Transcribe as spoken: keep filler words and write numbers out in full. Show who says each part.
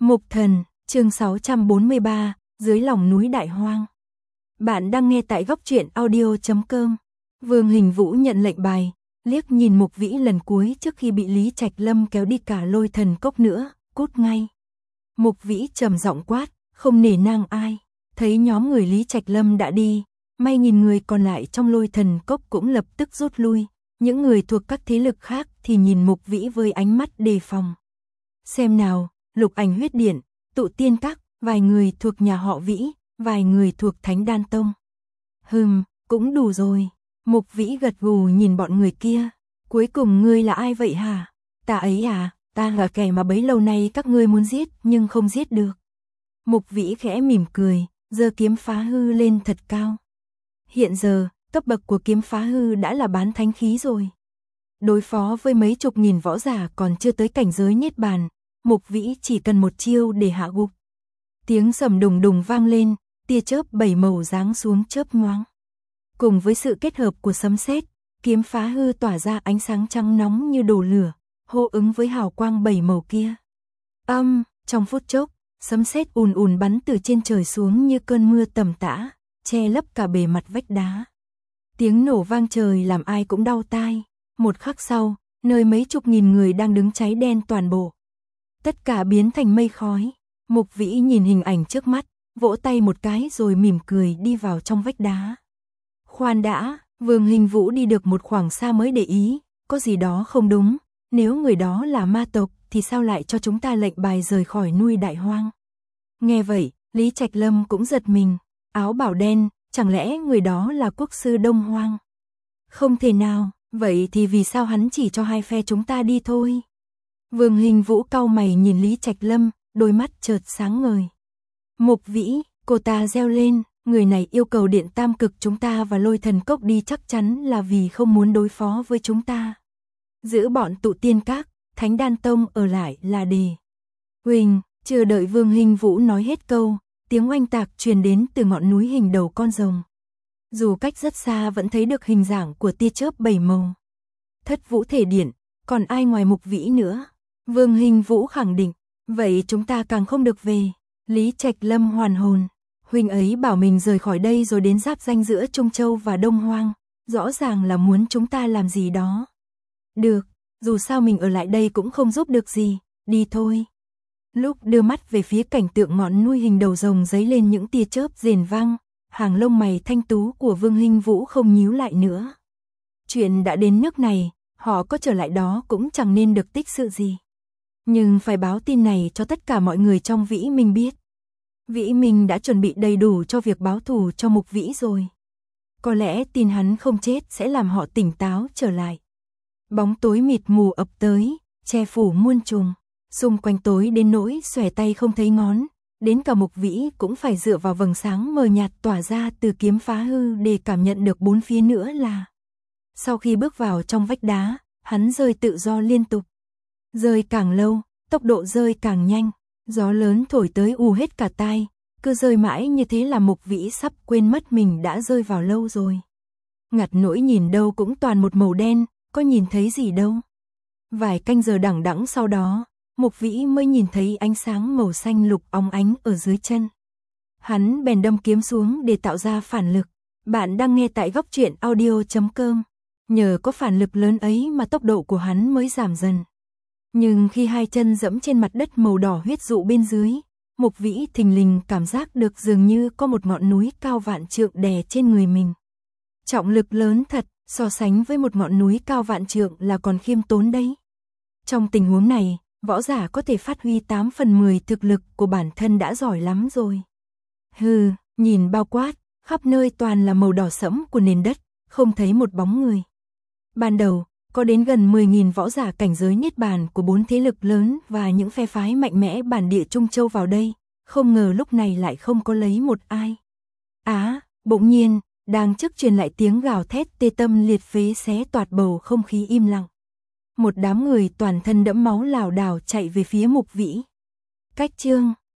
Speaker 1: Mục Thần, chương sáu trăm bốn mươi ba, dưới lòng núi Đại Hoang. Bạn đang nghe tại góc truyện audio chấm com. Vương Hình Vũ nhận lệnh bài, liếc nhìn Mục Vĩ lần cuối trước khi bị Lý Trạch Lâm kéo đi cả Lôi Thần Cốc nữa, cút ngay. Mục Vĩ trầm giọng quát, không nể nang ai. Thấy nhóm người Lý Trạch Lâm đã đi, may nhìn người còn lại trong Lôi Thần Cốc cũng lập tức rút lui. Những người thuộc các thế lực khác thì nhìn Mục Vĩ với ánh mắt đề phòng. Xem nào, Lục Ảnh Huyết Điện, Tụ Tiên Các, vài người thuộc nhà họ Vĩ, vài người thuộc Thánh Đan Tông. Hừm, cũng đủ rồi. Mục Vĩ gật gù nhìn bọn người kia. Cuối cùng ngươi là ai vậy hả? Ta ấy à, ta là kẻ mà bấy lâu nay các ngươi muốn giết nhưng không giết được. Mục Vĩ khẽ mỉm cười, giơ kiếm phá hư lên thật cao. Hiện giờ, cấp bậc của kiếm phá hư đã là bán thánh khí rồi. Đối phó với mấy chục nghìn võ giả còn chưa tới cảnh giới niết bàn, Mục Vĩ chỉ cần một chiêu để hạ gục. Tiếng sầm đùng đùng vang lên, tia chớp bảy màu giáng xuống chớp nhoáng. Cùng với sự kết hợp của sấm sét, kiếm phá hư tỏa ra ánh sáng trắng nóng như đổ lửa, hô ứng với hào quang bảy màu kia. Âm, trong phút chốc, sấm sét ùn ùn bắn từ trên trời xuống như cơn mưa tầm tã, che lấp cả bề mặt vách đá. Tiếng nổ vang trời làm ai cũng đau tai. Một khắc sau, nơi mấy chục nghìn người đang đứng cháy đen toàn bộ. Tất cả biến thành mây khói. Mục Vĩ nhìn hình ảnh trước mắt, vỗ tay một cái rồi mỉm cười đi vào trong vách đá. Khoan đã, Vương Hình Vũ đi được một khoảng xa mới để ý, có gì đó không đúng, nếu người đó là ma tộc thì sao lại cho chúng ta lệnh bài rời khỏi núi Đại Hoang. Nghe vậy, Lý Trạch Lâm cũng giật mình, áo bào đen, chẳng lẽ người đó là quốc sư Đông Hoang? Không thể nào, vậy thì vì sao hắn chỉ cho hai phe chúng ta đi thôi? Vương Hình Vũ cau mày nhìn Lý Trạch Lâm, đôi mắt chợt sáng ngời. Mục Vĩ, cô ta reo lên, người này yêu cầu Điện Tam Cực chúng ta và Lôi Thần Cốc đi chắc chắn là vì không muốn đối phó với chúng ta. Giữ bọn Tụ Tiên Các, Thánh Đan Tông ở lại là đề. Huỳnh, chưa đợi Vương Hình Vũ nói hết câu, tiếng oanh tạc truyền đến từ ngọn núi hình đầu con rồng. Dù cách rất xa vẫn thấy được hình dạng của tia chớp bảy màu. Thất Vũ Thể Điện, còn ai ngoài Mục Vĩ nữa? Vương Hình Vũ khẳng định, vậy chúng ta càng không được về. Lý Trạch Lâm hoàn hồn, huynh ấy bảo mình rời khỏi đây rồi đến giáp ranh giữa Trung Châu và Đông Hoang, rõ ràng là muốn chúng ta làm gì đó. Được, dù sao mình ở lại đây cũng không giúp được gì, đi thôi. Lúc đưa mắt về phía cảnh tượng ngọn núi hình đầu rồng giấy lên những tia chớp rền vang, hàng lông mày thanh tú của Vương Hình Vũ không nhíu lại nữa. Chuyện đã đến nước này, họ có trở lại đó cũng chẳng nên được tích sự gì. Nhưng phải báo tin này cho tất cả mọi người trong Vĩ Minh biết. Vĩ Minh đã chuẩn bị đầy đủ cho việc báo thù cho Mục Vĩ rồi. Có lẽ tin hắn không chết sẽ làm họ tỉnh táo trở lại. Bóng tối mịt mù ập tới, che phủ muôn trùng. Xung quanh tối đến nỗi xòe tay không thấy ngón. Đến cả Mục Vĩ cũng phải dựa vào vầng sáng mờ nhạt tỏa ra từ kiếm phá hư để cảm nhận được bốn phía nữa là. Sau khi bước vào trong vách đá, hắn rơi tự do liên tục. Rơi càng lâu, tốc độ rơi càng nhanh, gió lớn thổi tới ù hết cả tai, cứ rơi mãi như thế là Mục Vĩ sắp quên mất mình đã rơi vào lâu rồi. Ngặt nỗi nhìn đâu cũng toàn một màu đen, có nhìn thấy gì đâu. Vài canh giờ đằng đẵng sau đó, Mục Vĩ mới nhìn thấy ánh sáng màu xanh lục óng ánh ở dưới chân. Hắn bèn đâm kiếm xuống để tạo ra phản lực. Bạn đang nghe tại góc truyện audio chấm com. Nhờ có phản lực lớn ấy mà tốc độ của hắn mới giảm dần. Nhưng khi hai chân dẫm trên mặt đất màu đỏ huyết dụ bên dưới, Mục Vĩ thình lình cảm giác được dường như có một ngọn núi cao vạn trượng đè trên người mình. Trọng lực lớn thật, so sánh với một ngọn núi cao vạn trượng là còn khiêm tốn đấy. Trong tình huống này, võ giả có thể phát huy tám phần mười thực lực của bản thân đã giỏi lắm rồi. Hừ, nhìn bao quát, khắp nơi toàn là màu đỏ sẫm của nền đất, không thấy một bóng người. Ban đầu, có đến gần mười nghìn võ giả cảnh giới niết bàn của bốn thế lực lớn và những phe phái mạnh mẽ bản địa Trung Châu vào đây, không ngờ lúc này lại không có lấy một ai. Á, bỗng nhiên, đang trước truyền lại tiếng gào thét tê tâm liệt phế xé toạc bầu không khí im lặng. Một đám người toàn thân đẫm máu lảo đảo chạy về phía Mục Vĩ. Cách chương